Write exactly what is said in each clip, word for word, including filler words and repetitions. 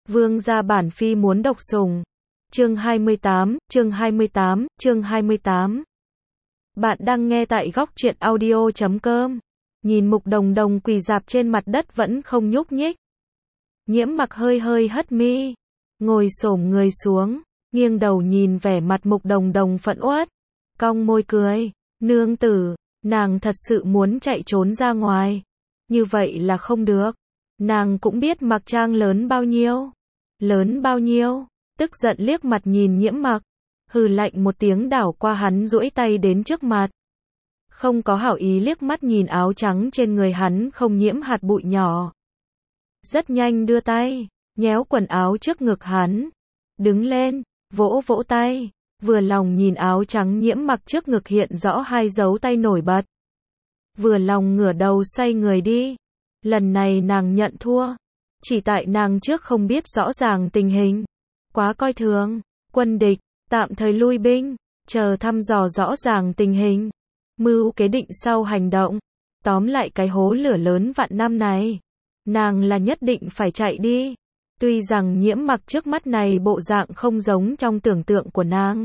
Vương gia bản phi muốn độc sủng. Chương hai mươi tám, chương hai mươi tám, chương hai mươi tám. Bạn đang nghe tại góc truyện audio chấm com. Nhìn Mục Đồng Đồng quỳ rạp trên mặt đất vẫn không nhúc nhích. Nhiễm Mặc hơi hơi hất mi, ngồi xổm người xuống, nghiêng đầu nhìn vẻ mặt Mục Đồng Đồng phẫn uất, cong môi cười, nương tử, nàng thật sự muốn chạy trốn ra ngoài. Như vậy là không được. Nàng cũng biết Mặc Trang lớn bao nhiêu. Lớn bao nhiêu, tức giận liếc mặt nhìn Nhiễm Mặc, hừ lạnh một tiếng đảo qua hắn duỗi tay đến trước mặt. Không có hảo ý liếc mắt nhìn áo trắng trên người hắn không nhiễm hạt bụi nhỏ. Rất nhanh đưa tay, nhéo quần áo trước ngực hắn. Đứng lên, vỗ vỗ tay, vừa lòng nhìn áo trắng Nhiễm Mặc trước ngực hiện rõ hai dấu tay nổi bật. Vừa lòng ngửa đầu xoay người đi. Lần này nàng nhận thua. Chỉ tại nàng trước không biết rõ ràng tình hình. Quá coi thường. Quân địch, tạm thời lui binh. Chờ thăm dò rõ ràng tình hình. Mưu kế định sau hành động. Tóm lại cái hố lửa lớn vạn năm này. Nàng là nhất định phải chạy đi. Tuy rằng Nhiễm Mặc trước mắt này bộ dạng không giống trong tưởng tượng của nàng.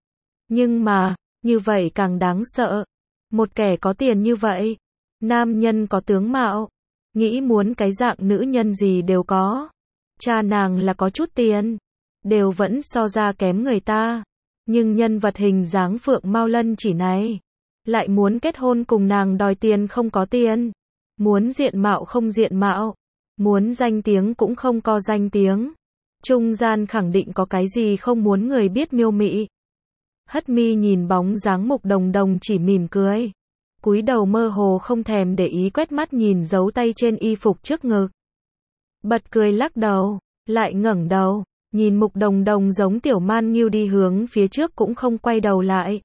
Nhưng mà, như vậy càng đáng sợ. Một kẻ có tiền như vậy. Nam nhân có tướng mạo. Nghĩ muốn cái dạng nữ nhân gì đều có. Cha nàng là có chút tiền. Đều vẫn so ra kém người ta. Nhưng nhân vật hình dáng Phượng Mao Lân chỉ này. Lại muốn kết hôn cùng nàng đòi tiền không có tiền. Muốn diện mạo không diện mạo. Muốn danh tiếng cũng không có danh tiếng. Trung gian khẳng định có cái gì không muốn người biết miêu mị. Hất mi nhìn bóng dáng Mục Đồng Đồng chỉ mỉm cười. Cúi đầu mơ hồ không thèm để ý quét mắt nhìn dấu tay trên y phục trước ngực. Bật cười lắc đầu, lại ngẩng đầu, nhìn Mục Đồng Đồng giống tiểu man nghiêu đi hướng phía trước cũng không quay đầu lại.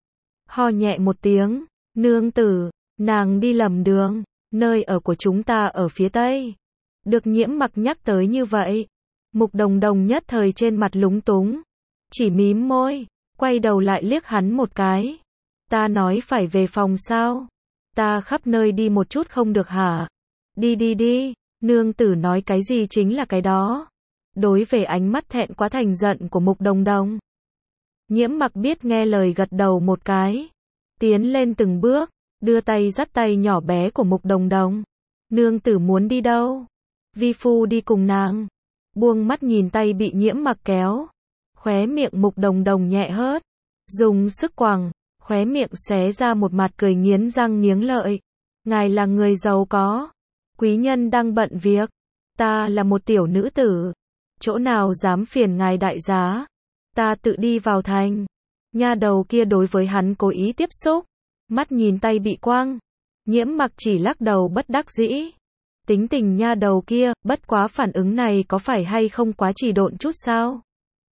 Ho nhẹ một tiếng, nương tử, nàng đi lầm đường, nơi ở của chúng ta ở phía tây. Được Nhiễm Mặc nhắc tới như vậy, Mục Đồng Đồng nhất thời trên mặt lúng túng, chỉ mím môi, quay đầu lại liếc hắn một cái. Ta nói phải về phòng sao? Ta khắp nơi đi một chút không được hả? Đi đi đi, nương tử nói cái gì chính là cái đó. Đối về ánh mắt thẹn quá thành giận của Mục Đồng Đồng. Nhiễm Mặc biết nghe lời gật đầu một cái. Tiến lên từng bước, đưa tay dắt tay nhỏ bé của Mục Đồng Đồng. Nương tử muốn đi đâu? Vi phu đi cùng nàng. Buông mắt nhìn tay bị Nhiễm Mặc kéo. Khóe miệng Mục Đồng Đồng nhẹ hớt. Dùng sức quàng. Khóe miệng xé ra một mặt cười nghiến răng nghiến lợi. Ngài là người giàu có. Quý nhân đang bận việc. Ta là một tiểu nữ tử. Chỗ nào dám phiền ngài đại giá. Ta tự đi vào thành. Nha đầu kia đối với hắn cố ý tiếp xúc. Mắt nhìn tay bị quăng. Nhiễm Mặc chỉ lắc đầu bất đắc dĩ. Tính tình nha đầu kia, bất quá phản ứng này có phải hay không quá trì độn chút sao?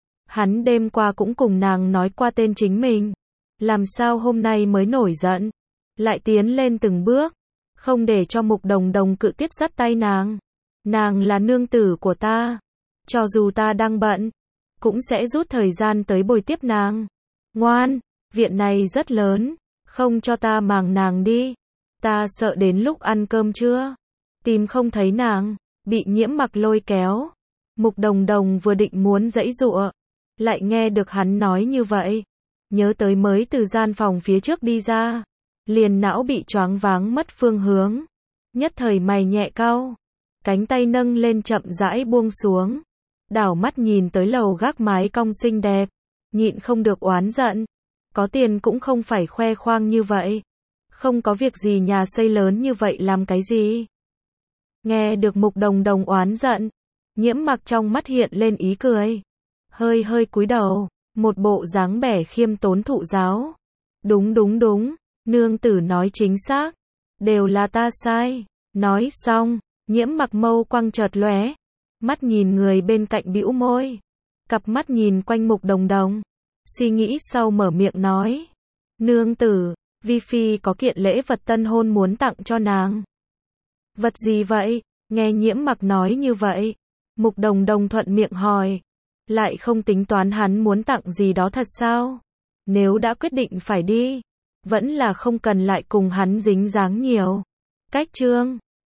Hắn đêm qua cũng cùng nàng nói qua tên chính mình. Làm sao hôm nay mới nổi giận, lại tiến lên từng bước, không để cho Mục Đồng Đồng cự tuyệt dắt tay nàng. Nàng là nương tử của ta, cho dù ta đang bận, cũng sẽ rút thời gian tới bồi tiếp nàng. Ngoan, viện này rất lớn, không cho ta màng nàng đi. Ta sợ đến lúc ăn cơm trưa, tìm không thấy nàng, bị Nhiễm Mặc lôi kéo. Mục Đồng Đồng vừa định muốn giãy giụa, lại nghe được hắn nói như vậy. Nhớ tới mới từ gian phòng phía trước đi ra, liền não bị choáng váng mất phương hướng. Nhất thời mày nhẹ cau, cánh tay nâng lên chậm rãi buông xuống. Đảo mắt nhìn tới lầu gác mái cong xinh đẹp, nhịn không được oán giận. Có tiền cũng không phải khoe khoang như vậy. Không có việc gì nhà xây lớn như vậy làm cái gì? Nghe được Mục Đồng Đồng oán giận, Nhiễm Mặc trong mắt hiện lên ý cười. Hơi hơi cúi đầu. Một bộ dáng vẻ khiêm tốn thụ giáo. Đúng đúng đúng, nương tử nói chính xác. Đều là ta sai. Nói xong, Nhiễm Mặc mâu quang chợt lóe. Mắt nhìn người bên cạnh bĩu môi. Cặp mắt nhìn quanh Mục Đồng Đồng. Suy nghĩ sau mở miệng nói. Nương tử, Vi Phi có kiện lễ vật tân hôn muốn tặng cho nàng. Vật gì vậy? Nghe Nhiễm Mặc nói như vậy. Mục Đồng Đồng thuận miệng hỏi. Lại không tính toán hắn muốn tặng gì đó thật sao? Nếu đã quyết định phải đi, vẫn là không cần lại cùng hắn dính dáng nhiều. Cách chương